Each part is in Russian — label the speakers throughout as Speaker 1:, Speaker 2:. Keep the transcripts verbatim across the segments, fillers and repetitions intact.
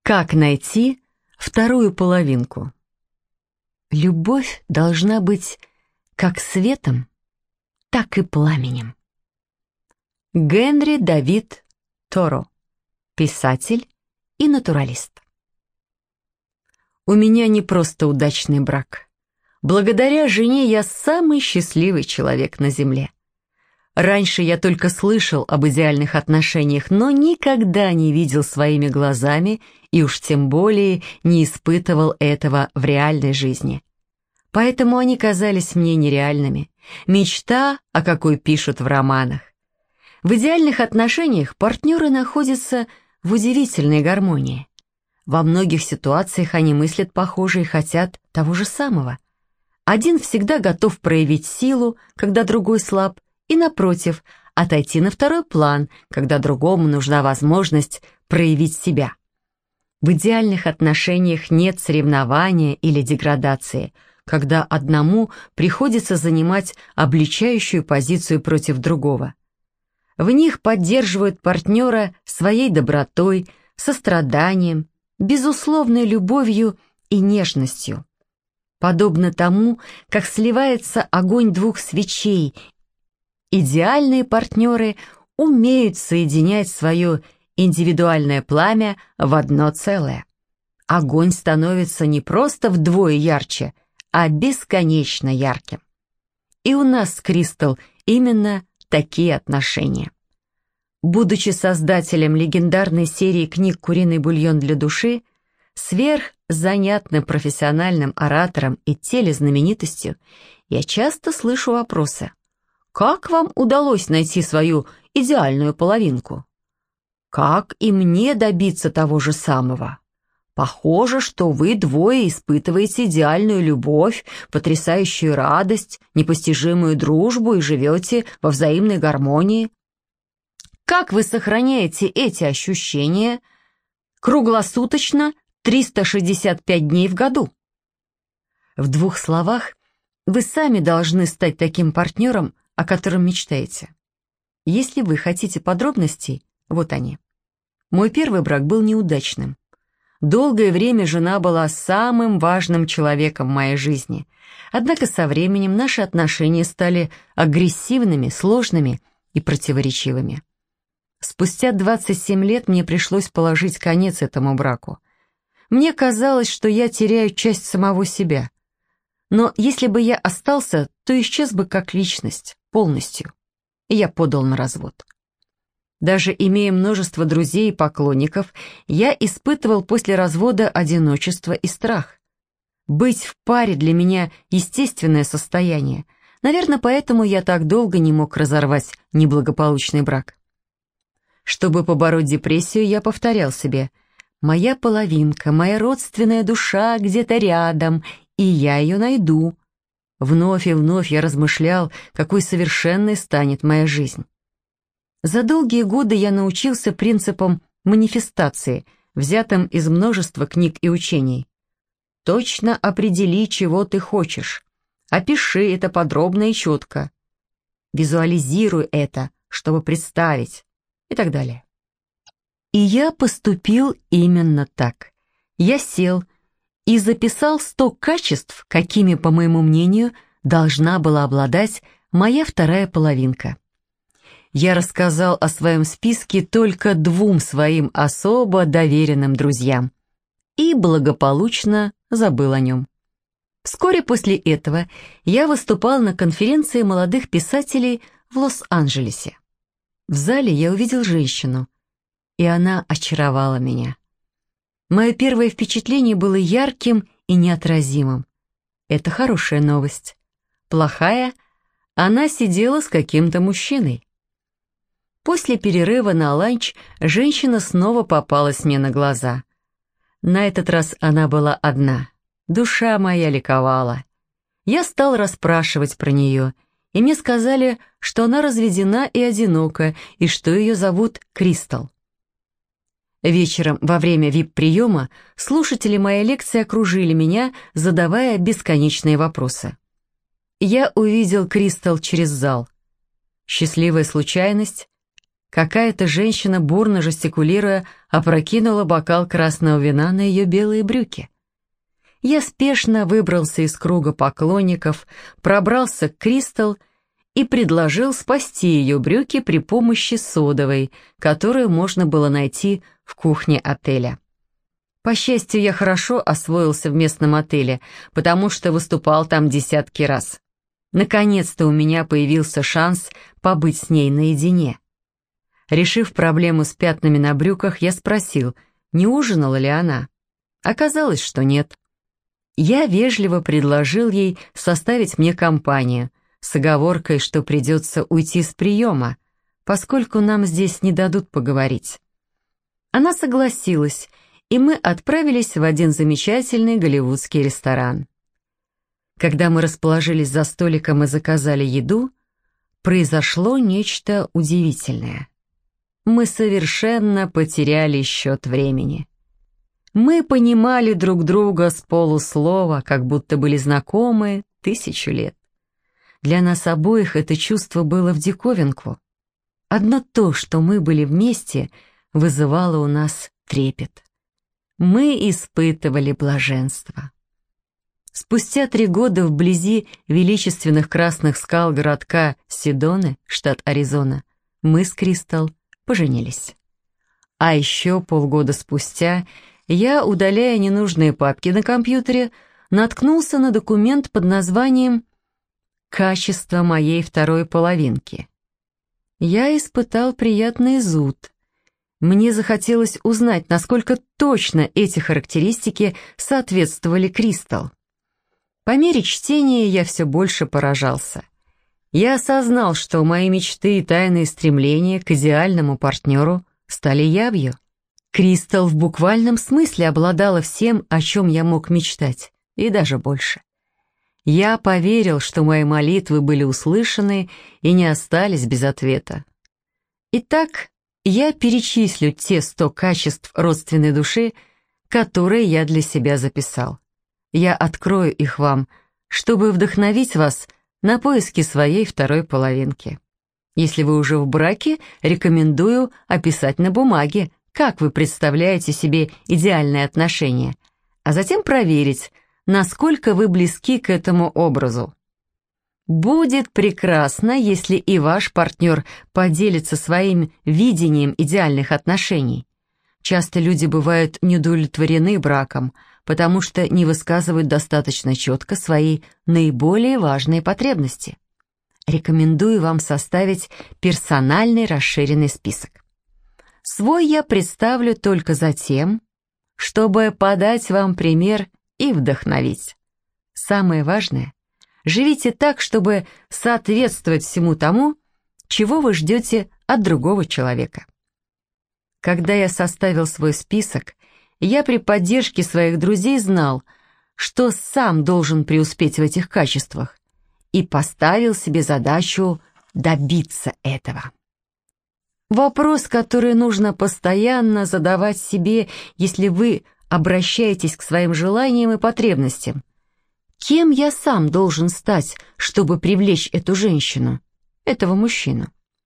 Speaker 1: Как найти вторую половинку? Любовь должна быть как светом, так и пламенем. Генри Давид Торо, писатель и натуралист. У меня не просто удачный брак. Благодаря жене я самый счастливый человек на земле. Раньше я только слышал об идеальных отношениях, но никогда не видел своими глазами и уж тем более не испытывал этого в реальной жизни. Поэтому они казались мне нереальными. Мечта, о какой пишут в романах. В идеальных отношениях партнеры находятся в удивительной гармонии. Во многих ситуациях они мыслят похоже и хотят того же самого. Один всегда готов проявить силу, когда другой слаб, и, напротив, отойти на второй план, когда другому нужна возможность проявить себя. В идеальных отношениях нет соревнования или деградации, когда одному приходится занимать обличающую позицию против другого. В них поддерживают партнера своей добротой, состраданием, безусловной любовью и нежностью. Подобно тому, как сливается огонь двух свечей, идеальные партнеры умеют соединять свое индивидуальное пламя в одно целое. Огонь становится не просто вдвое ярче, а бесконечно ярким. И у нас с Кристал именно такие отношения. Будучи создателем легендарной серии книг «Куриный бульон для души», сверхзанятным профессиональным оратором и телезнаменитостью, я часто слышу вопросы: «Как вам удалось найти свою идеальную половинку? Как и мне добиться того же самого? Похоже, что вы двое испытываете идеальную любовь, потрясающую радость, непостижимую дружбу и живете во взаимной гармонии. Как вы сохраняете эти ощущения круглосуточно триста шестьдесят пять дней в году?» В двух словах, вы сами должны стать таким партнером, о котором мечтаете. Если вы хотите подробностей, вот они. Мой первый брак был неудачным. Долгое время жена была самым важным человеком в моей жизни. Однако со временем наши отношения стали агрессивными, сложными и противоречивыми. Спустя двадцать семь лет мне пришлось положить конец этому браку. Мне казалось, что я теряю часть самого себя. Но если бы я остался, то исчез бы как личность, полностью. И я подал на развод. Даже имея множество друзей и поклонников, я испытывал после развода одиночество и страх. Быть в паре для меня естественное состояние. Наверное, поэтому я так долго не мог разорвать неблагополучный брак. Чтобы побороть депрессию, я повторял себе: «Моя половинка, моя родственная душа где-то рядом, и я ее найду». Вновь и вновь я размышлял, какой совершенной станет моя жизнь. За долгие годы я научился принципам манифестации, взятым из множества книг и учений. Точно определи, чего ты хочешь. Опиши это подробно и четко. Визуализируй это, чтобы представить, и так далее. И я поступил именно так. Я сел и записал сто качеств, какими, по моему мнению, должна была обладать моя вторая половинка. Я рассказал о своем списке только двум своим особо доверенным друзьям и благополучно забыл о нем. Вскоре после этого я выступал на конференции молодых писателей в Лос-Анджелесе. В зале я увидел женщину, и она очаровала меня. Мое первое впечатление было ярким и неотразимым. Это хорошая новость. Плохая — она сидела с каким-то мужчиной. После перерыва на ланч женщина снова попалась мне на глаза. На этот раз она была одна. Душа моя ликовала. Я стал расспрашивать про нее, и мне сказали, что она разведена и одинока, и что ее зовут Кристал. Вечером во время вип-приема слушатели моей лекции окружили меня, задавая бесконечные вопросы. Я увидел Кристал через зал. Счастливая случайность? Какая-то женщина, бурно жестикулируя, опрокинула бокал красного вина на ее белые брюки. Я спешно выбрался из круга поклонников, пробрался к Кристал и предложил спасти ее брюки при помощи содовой, которую можно было найти в кухне отеля. По счастью, я хорошо освоился в местном отеле, потому что выступал там десятки раз. Наконец-то у меня появился шанс побыть с ней наедине. Решив проблему с пятнами на брюках, я спросил, не ужинала ли она. Оказалось, что нет. Я вежливо предложил ей составить мне компанию, с оговоркой, что придется уйти с приема, поскольку нам здесь не дадут поговорить. Она согласилась, и мы отправились в один замечательный голливудский ресторан. Когда мы расположились за столиком и заказали еду, произошло нечто удивительное. Мы совершенно потеряли счет времени. Мы понимали друг друга с полуслова, как будто были знакомы тысячу лет. Для нас обоих это чувство было в диковинку. Одно то, что мы были вместе, вызывало у нас трепет. Мы испытывали блаженство. Спустя три года вблизи величественных красных скал городка Седоне, штат Аризона, мы с Кристал поженились. А еще полгода спустя я, удаляя ненужные папки на компьютере, наткнулся на документ под названием «Качество моей второй половинки». Я испытал приятный зуд. Мне захотелось узнать, насколько точно эти характеристики соответствовали Кристал. По мере чтения я все больше поражался. Я осознал, что мои мечты и тайные стремления к идеальному партнеру стали явью. Кристал в буквальном смысле обладала всем, о чем я мог мечтать, и даже больше. Я поверил, что мои молитвы были услышаны и не остались без ответа. Итак, я перечислю те сто качеств родственной души, которые я для себя записал. Я открою их вам, чтобы вдохновить вас на поиски своей второй половинки. Если вы уже в браке, рекомендую описать на бумаге, как вы представляете себе идеальные отношения, а затем проверить, насколько вы близки к этому образу. Будет прекрасно, если и ваш партнер поделится своим видением идеальных отношений. Часто люди бывают неудовлетворены браком, потому что не высказывают достаточно четко свои наиболее важные потребности. Рекомендую вам составить персональный расширенный список. Свой я представлю только за тем, чтобы подать вам пример и вдохновить. Самое важное – живите так, чтобы соответствовать всему тому, чего вы ждете от другого человека. Когда я составил свой список, я при поддержке своих друзей знал, что сам должен преуспеть в этих качествах, и поставил себе задачу добиться этого. Вопрос, который нужно постоянно задавать себе, если вы обращаетесь к своим желаниям и потребностям. Кем я сам должен стать, чтобы привлечь эту женщину, этого мужчину?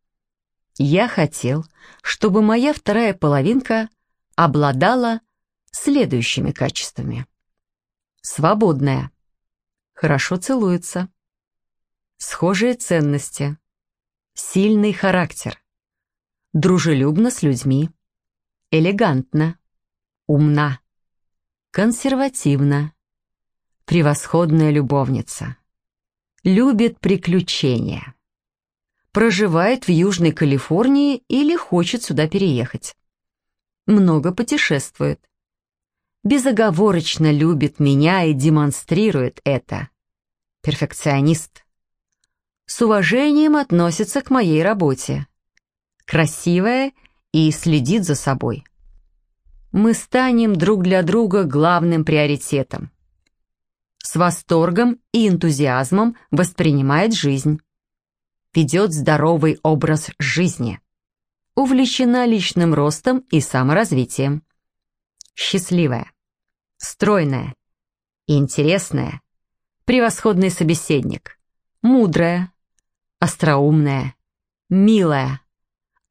Speaker 1: Я хотел, чтобы моя вторая половинка обладала следующими качествами. Свободная, хорошо целуется, схожие ценности, сильный характер, дружелюбна с людьми, элегантна, умна, консервативна, превосходная любовница, любит приключения, проживает в Южной Калифорнии или хочет сюда переехать, много путешествует, безоговорочно любит меня и демонстрирует это, перфекционист, с уважением относится к моей работе, красивая и следит за собой. Мы станем друг для друга главным приоритетом. С восторгом и энтузиазмом воспринимает жизнь. Ведет здоровый образ жизни. Увлечена личным ростом и саморазвитием. Счастливая, стройная, интересная, превосходный собеседник, мудрая, остроумная, милая,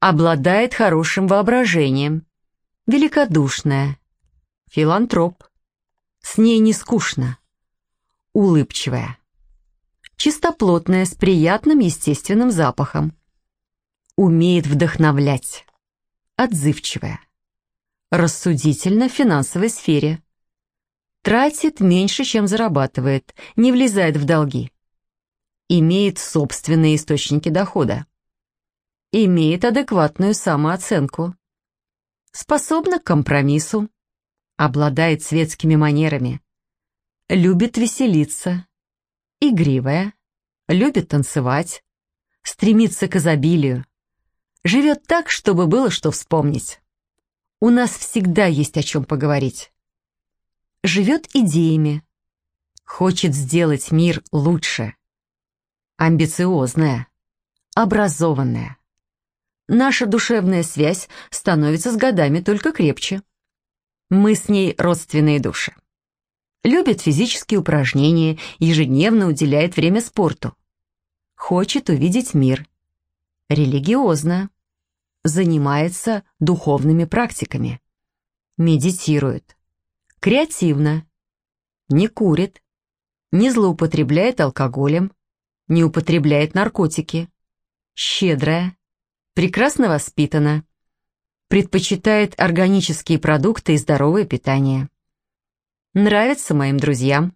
Speaker 1: обладает хорошим воображением, великодушная, филантроп, с ней не скучно, улыбчивая, чистоплотная, с приятным естественным запахом, умеет вдохновлять, отзывчивая, рассудительна в финансовой сфере, тратит меньше, чем зарабатывает, не влезает в долги, имеет собственные источники дохода, имеет адекватную самооценку, способна к компромиссу, обладает светскими манерами, любит веселиться, игривая, любит танцевать, стремится к изобилию, живет так, чтобы было что вспомнить. У нас всегда есть о чем поговорить. Живет идеями, хочет сделать мир лучше, амбициозная, образованная. Наша душевная связь становится с годами только крепче. Мы с ней родственные души. Любит физические упражнения, ежедневно уделяет время спорту. Хочет увидеть мир. Религиозна. Занимается духовными практиками. Медитирует. Креативна. Не курит. Не злоупотребляет алкоголем. Не употребляет наркотики. Щедрая. Прекрасно воспитана. Предпочитает органические продукты и здоровое питание. Нравится моим друзьям.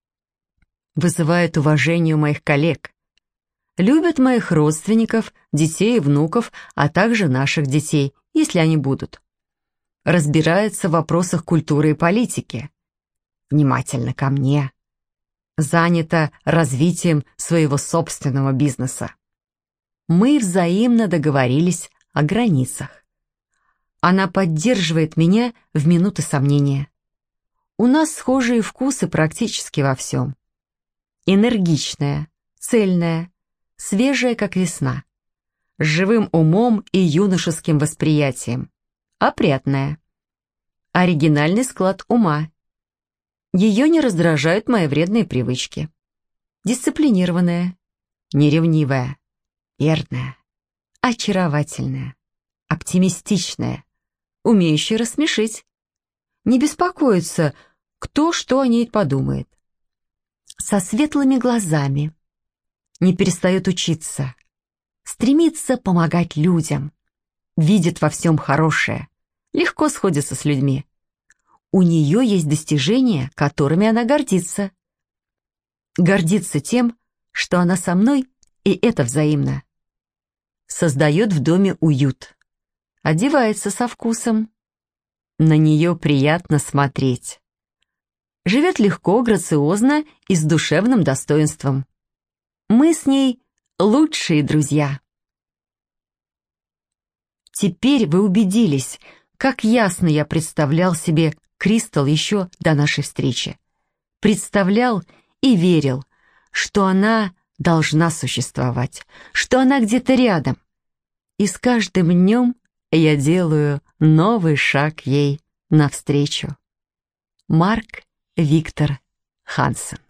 Speaker 1: Вызывает уважение у моих коллег. Любит моих родственников, детей и внуков, а также наших детей, если они будут. Разбирается в вопросах культуры и политики. Внимательно ко мне. Занята развитием своего собственного бизнеса. Мы взаимно договорились о границах. Она поддерживает меня в минуты сомнения. У нас схожие вкусы практически во всем. Энергичная, цельная, свежая, как весна, с живым умом и юношеским восприятием, опрятная, оригинальный склад ума. Ее не раздражают мои вредные привычки. Дисциплинированная, неревнивая, верная, очаровательная, оптимистичная, умеющая рассмешить. Не беспокоится, кто что о ней подумает. Со светлыми глазами, не перестает учиться, стремится помогать людям, видит во всем хорошее, легко сходится с людьми. У нее есть достижения, которыми она гордится. Гордится тем, что она со мной, и это взаимно. Создает в доме уют, одевается со вкусом. На нее приятно смотреть. Живет легко, грациозно и с душевным достоинством. Мы с ней лучшие друзья. Теперь вы убедились, как ясно я представлял себе Кристал еще до нашей встречи. Представлял и верил, что она должна существовать, что она где-то рядом. И с каждым днем я делаю новый шаг ей навстречу. Марк Виктор Хансен.